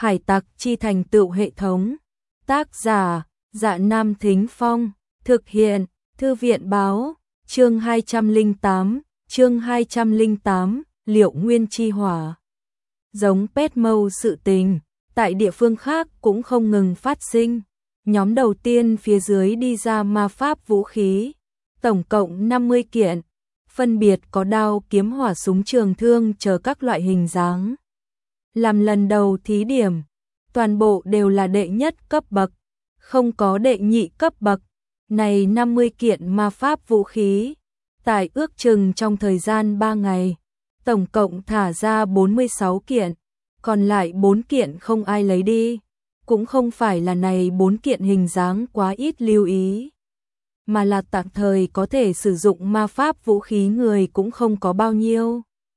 Hải tặc chi thành tựu hệ thống. Tác giả: Dạ Nam Thính Phong. Thực hiện: Thư viện báo. Chương 208, Liệu Nguyên Chi Hỏa. Giống Pet Mode sự tình, tại địa phương khác cũng không ngừng phát sinh. Nhóm đầu tiên phía dưới đi ra ma pháp vũ khí, tổng cộng 50 kiện, phân biệt có đao, kiếm, hỏa, súng, trường thương chờ các loại hình dáng. Làm lần đầu thí điểm, toàn bộ đều là đệ nhất cấp bậc, không có đệ nhị cấp bậc. Này 50 kiện ma pháp vũ khí, tại ước chừng trong thời gian 3 ngày, tổng cộng thả ra 46 kiện, còn lại 4 kiện không ai lấy đi. Cũng không phải là này 4 kiện hình dáng quá ít lưu ý, mà là tạm thời có thể sử dụng ma pháp vũ khí người cũng không có bao nhiêu.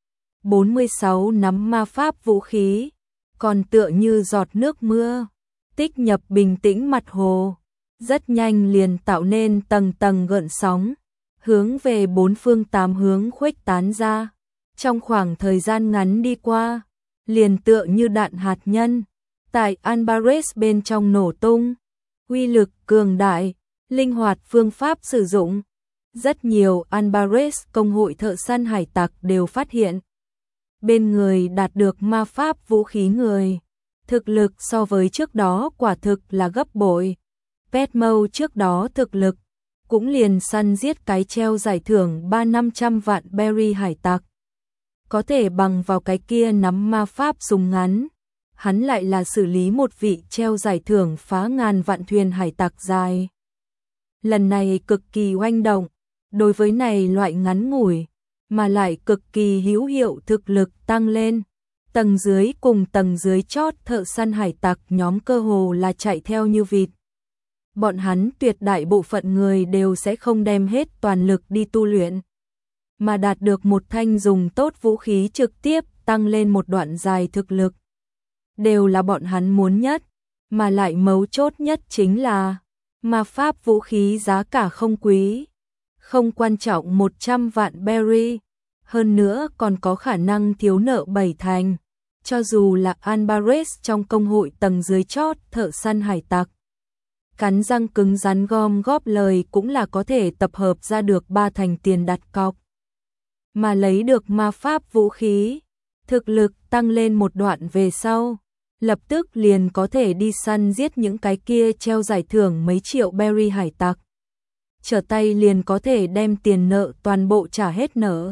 46 nắm ma pháp vũ khí, còn tựa như giọt nước mưa, tích nhập bình tĩnh mặt hồ, rất nhanh liền tạo nên tầng tầng gợn sóng, hướng về bốn phương tám hướng khuếch tán ra. Trong khoảng thời gian ngắn đi qua, liền tựa như đạn hạt nhân, tại Anbares bên trong nổ tung, uy lực cường đại, linh hoạt phương pháp sử dụng. Rất nhiều Anbares công hội thợ săn hải tặc đều phát hiện, bên người đạt được ma pháp vũ khí người, thực lực so với trước đó quả thực là gấp bội. Pet Mode trước đó thực lực, cũng liền săn giết cái treo giải thưởng 300-500 vạn berry hải tặc. Có thể bằng vào cái kia nắm ma pháp dùng ngắn, hắn lại là xử lý một vị treo giải thưởng phá ngàn vạn thuyền hải tặc dài. Lần này cực kỳ oanh động, đối với này loại ngắn ngủi, mà lại cực kỳ hữu hiệu thực lực tăng lên. Tầng dưới cùng tầng dưới chót thợ săn hải tặc nhóm cơ hồ là chạy theo như vịt. Bọn hắn tuyệt đại bộ phận người đều sẽ không đem hết toàn lực đi tu luyện, mà đạt được một thanh dùng tốt vũ khí trực tiếp tăng lên một đoạn dài thực lực. Đều là bọn hắn muốn nhất, mà lại mấu chốt nhất chính là ma pháp vũ khí giá cả không quý, không quan trọng 100 vạn berry, hơn nữa còn có khả năng thiếu nợ 7 thành. Cho dù là Anbares trong công hội tầng dưới chót thợ săn hải tặc, cắn răng cứng rắn gom góp lời cũng là có thể tập hợp ra được 3 thành tiền đặt cọc. Mà lấy được ma pháp vũ khí, thực lực tăng lên một đoạn về sau, lập tức liền có thể đi săn giết những cái kia treo giải thưởng mấy triệu berry hải tặc. Trở tay liền có thể đem tiền nợ toàn bộ trả hết nợ.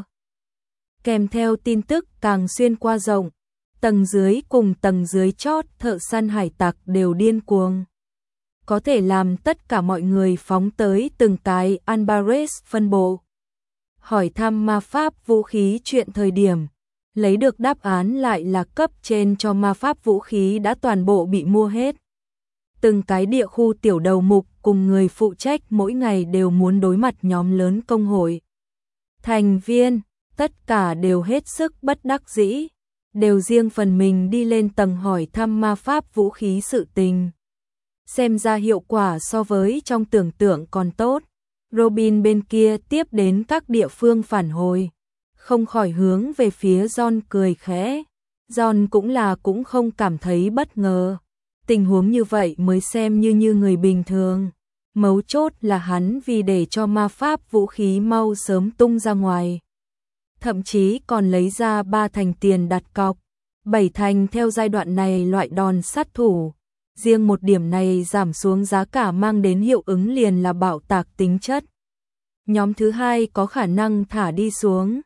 Kèm theo tin tức càng xuyên qua rộng, tầng dưới cùng tầng dưới chót thợ săn hải tặc đều điên cuồng. Có thể làm tất cả mọi người phóng tới từng cái Anbares phân bộ. Hỏi thăm ma pháp vũ khí chuyện thời điểm, lấy được đáp án lại là cấp trên cho ma pháp vũ khí đã toàn bộ bị mua hết. Từng cái địa khu tiểu đầu mục cùng người phụ trách mỗi ngày đều muốn đối mặt nhóm lớn công hội. Thành viên, tất cả đều hết sức bất đắc dĩ, đều riêng phần mình đi lên tầng hỏi thăm ma pháp vũ khí sự tình. Xem ra hiệu quả so với trong tưởng tượng còn tốt. Robin bên kia tiếp đến các địa phương phản hồi, không khỏi hướng về phía John cười khẽ. John cũng không cảm thấy bất ngờ. Tình huống như vậy mới xem như người bình thường. Mấu chốt là hắn vì để cho ma pháp vũ khí mau sớm tung ra ngoài, thậm chí còn lấy ra 3 thành tiền đặt cọc, 7 thành theo giai đoạn này loại đòn sát thủ. Riêng một điểm này giảm xuống giá cả mang đến hiệu ứng liền là bạo tạc tính chất. Nhóm thứ hai có khả năng thả đi xuống.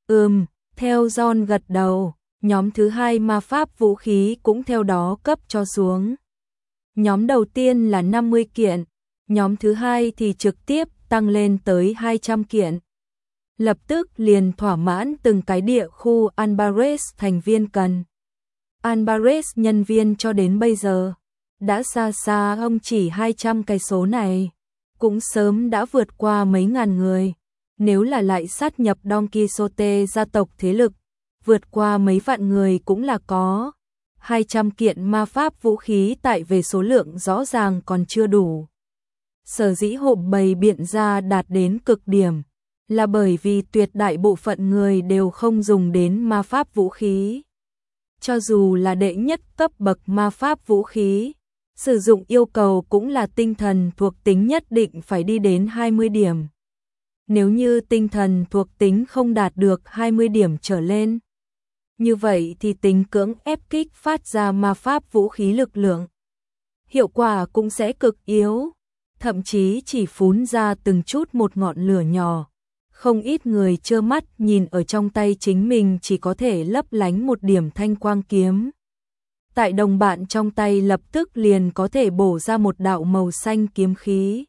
Theo John gật đầu, nhóm thứ hai ma pháp vũ khí cũng theo đó cấp cho xuống. Nhóm đầu tiên là 50 kiện, nhóm thứ hai thì trực tiếp tăng lên tới 200 kiện. Lập tức liền thỏa mãn từng cái địa khu Anbares thành viên cần. Anbares nhân viên cho đến bây giờ đã xa xa không chỉ 200 cái số này, cũng sớm đã vượt qua mấy ngàn người. Nếu là lại sát nhập Don Quixote gia tộc thế lực, vượt qua mấy vạn người cũng là có. 200 kiện ma pháp vũ khí tại về số lượng rõ ràng còn chưa đủ. Sở dĩ hộp bày biện ra đạt đến cực điểm, là bởi vì tuyệt đại bộ phận người đều không dùng đến ma pháp vũ khí. Cho dù là đệ nhất cấp bậc ma pháp vũ khí, sử dụng yêu cầu cũng là tinh thần thuộc tính nhất định phải đi đến 20 điểm. Nếu như tinh thần thuộc tính không đạt được 20 điểm trở lên, như vậy thì tính cưỡng ép kích phát ra ma pháp vũ khí lực lượng. Hiệu quả cũng sẽ cực yếu, thậm chí chỉ phún ra từng chút một ngọn lửa nhỏ. Không ít người trơ mắt nhìn ở trong tay chính mình chỉ có thể lấp lánh một điểm thanh quang kiếm. Tại đồng bạn trong tay lập tức liền có thể bổ ra một đạo màu xanh kiếm khí.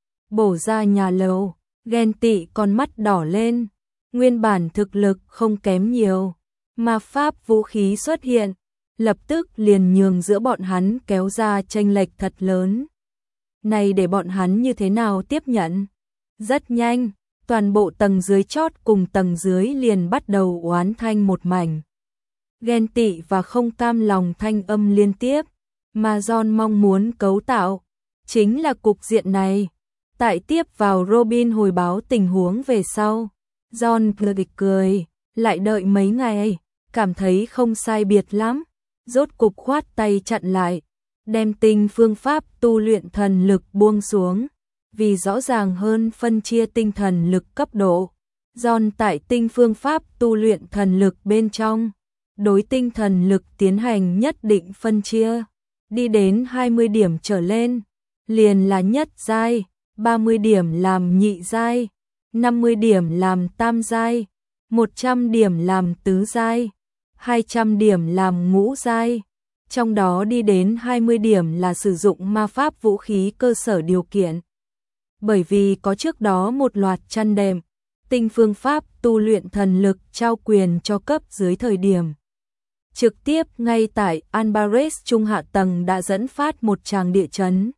Bổ ra nhà lầu, ghen tị con mắt đỏ lên, nguyên bản thực lực không kém nhiều. Ma pháp vũ khí xuất hiện, lập tức liền nhường giữa bọn hắn kéo ra chênh lệch thật lớn. Này để bọn hắn như thế nào tiếp nhận? Rất nhanh, toàn bộ tầng dưới chót cùng tầng dưới liền bắt đầu oán thanh một mảnh. Ghen tị và không cam lòng thanh âm liên tiếp, mà John mong muốn cấu tạo, chính là cục diện này. Tại tiếp vào Robin hồi báo tình huống về sau, John cười, lại đợi mấy ngày, cảm thấy không sai biệt lắm, rốt cục khoát tay chặn lại, đem tinh phương pháp tu luyện thần lực buông xuống, vì rõ ràng hơn phân chia tinh thần lực cấp độ. John tại tinh phương pháp tu luyện thần lực bên trong, đối tinh thần lực tiến hành nhất định phân chia, đi đến 20 điểm trở lên, liền là nhất giai, 30 điểm làm nhị giai, 50 điểm làm tam giai, 100 điểm làm tứ giai, 200 điểm làm ngũ giai. Trong đó đi đến 20 điểm là sử dụng ma pháp vũ khí cơ sở điều kiện. Bởi vì có trước đó một loạt chăn đệm, tinh phương pháp tu luyện thần lực trao quyền cho cấp dưới thời điểm. Trực tiếp ngay tại Albares trung hạ tầng đã dẫn phát một tràng địa chấn.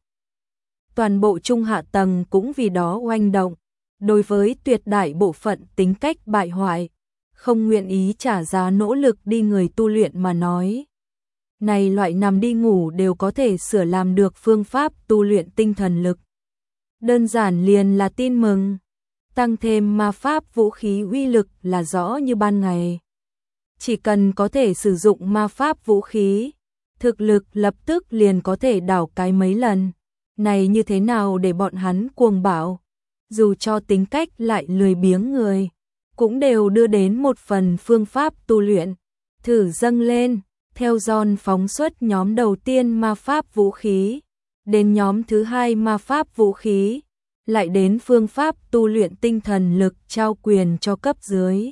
Toàn bộ trung hạ tầng cũng vì đó oanh động, đối với tuyệt đại bộ phận tính cách bại hoại, không nguyện ý trả giá nỗ lực đi người tu luyện mà nói. Này loại nằm đi ngủ đều có thể sửa làm được phương pháp tu luyện tinh thần lực. Đơn giản liền là tin mừng, tăng thêm ma pháp vũ khí uy lực là rõ như ban ngày. Chỉ cần có thể sử dụng ma pháp vũ khí, thực lực lập tức liền có thể đảo cái mấy lần. Này như thế nào để bọn hắn cuồng bạo, dù cho tính cách lại lười biếng người, cũng đều đưa đến một phần phương pháp tu luyện, thử dâng lên, theo John phóng xuất nhóm đầu tiên ma pháp vũ khí, đến nhóm thứ hai ma pháp vũ khí, lại đến phương pháp tu luyện tinh thần lực trao quyền cho cấp dưới.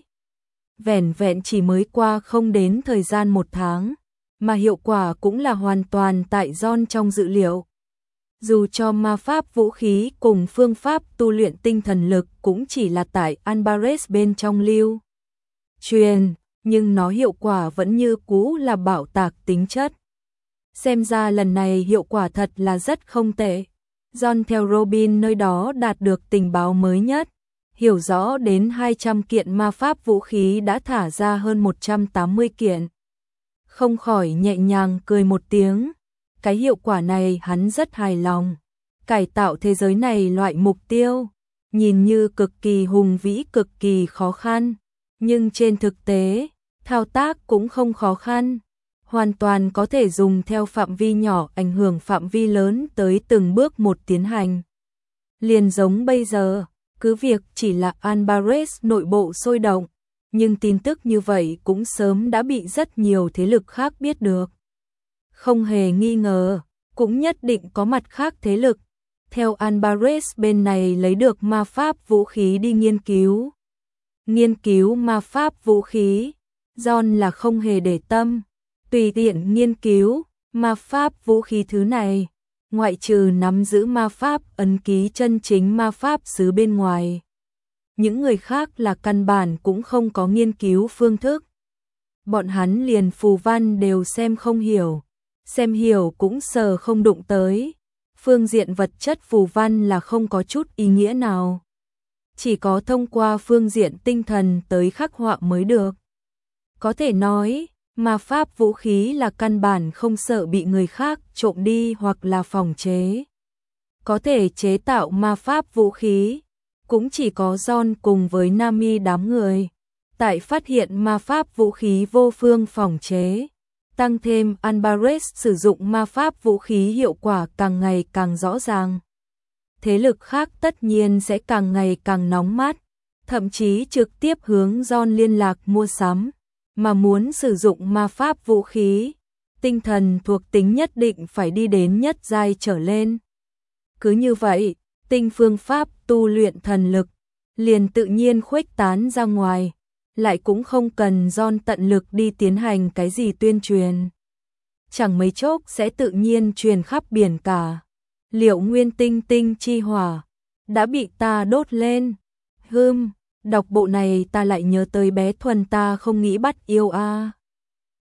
Vẻn vẹn chỉ mới qua không đến thời gian 1 tháng, mà hiệu quả cũng là hoàn toàn tại John trong dự liệu. Dù cho ma pháp vũ khí cùng phương pháp tu luyện tinh thần lực cũng chỉ là tại Albares bên trong lưu truyền, nhưng nó hiệu quả vẫn như cũ là bạo tạc tính chất. Xem ra lần này hiệu quả thật là rất không tệ. John theo Robin nơi đó đạt được tình báo mới nhất, hiểu rõ đến 200 kiện ma pháp vũ khí đã thả ra hơn 180 kiện. Không khỏi nhẹ nhàng cười một tiếng. Cái hiệu quả này hắn rất hài lòng. Cải tạo thế giới này loại mục tiêu, nhìn như cực kỳ hùng vĩ cực kỳ khó khăn, nhưng trên thực tế, thao tác cũng không khó khăn. Hoàn toàn có thể dùng theo phạm vi nhỏ ảnh hưởng phạm vi lớn tới từng bước một tiến hành. Liền giống bây giờ, cứ việc chỉ là Albares nội bộ sôi động, nhưng tin tức như vậy cũng sớm đã bị rất nhiều thế lực khác biết được. Không hề nghi ngờ, cũng nhất định có mặt khác thế lực, theo Albares bên này lấy được ma pháp vũ khí đi nghiên cứu. Nghiên cứu ma pháp vũ khí, John là không hề để tâm, tùy tiện nghiên cứu, ma pháp vũ khí thứ này, ngoại trừ nắm giữ ma pháp ấn ký chân chính ma pháp xứ bên ngoài. Những người khác là căn bản cũng không có nghiên cứu phương thức. Bọn hắn liền phù văn đều xem không hiểu, xem hiểu cũng sờ không đụng tới. Phương diện vật chất phù văn là không có chút ý nghĩa nào. Chỉ có thông qua phương diện tinh thần tới khắc họa mới được. Có thể nói, ma pháp vũ khí là căn bản không sợ bị người khác trộm đi hoặc là phòng chế. Có thể chế tạo ma pháp vũ khí, cũng chỉ có John cùng với Nami đám người. Tại phát hiện ma pháp vũ khí vô phương phòng chế, Tăng thêm Alvarez sử dụng ma pháp vũ khí hiệu quả càng ngày càng rõ ràng. Thế lực khác tất nhiên sẽ càng ngày càng nóng mắt, thậm chí trực tiếp hướng John liên lạc mua sắm, mà muốn sử dụng ma pháp vũ khí, tinh thần thuộc tính nhất định phải đi đến nhất giai trở lên. Cứ như vậy, tinh phương pháp tu luyện thần lực liền tự nhiên khuếch tán ra ngoài, lại cũng không cần John tận lực đi tiến hành cái gì tuyên truyền. Chẳng mấy chốc sẽ tự nhiên truyền khắp biển cả. Liệu nguyên tinh tinh chi hỏa đã bị ta đốt lên. Đọc bộ này ta lại nhớ tới bé Thuần ta không nghĩ bắt yêu a.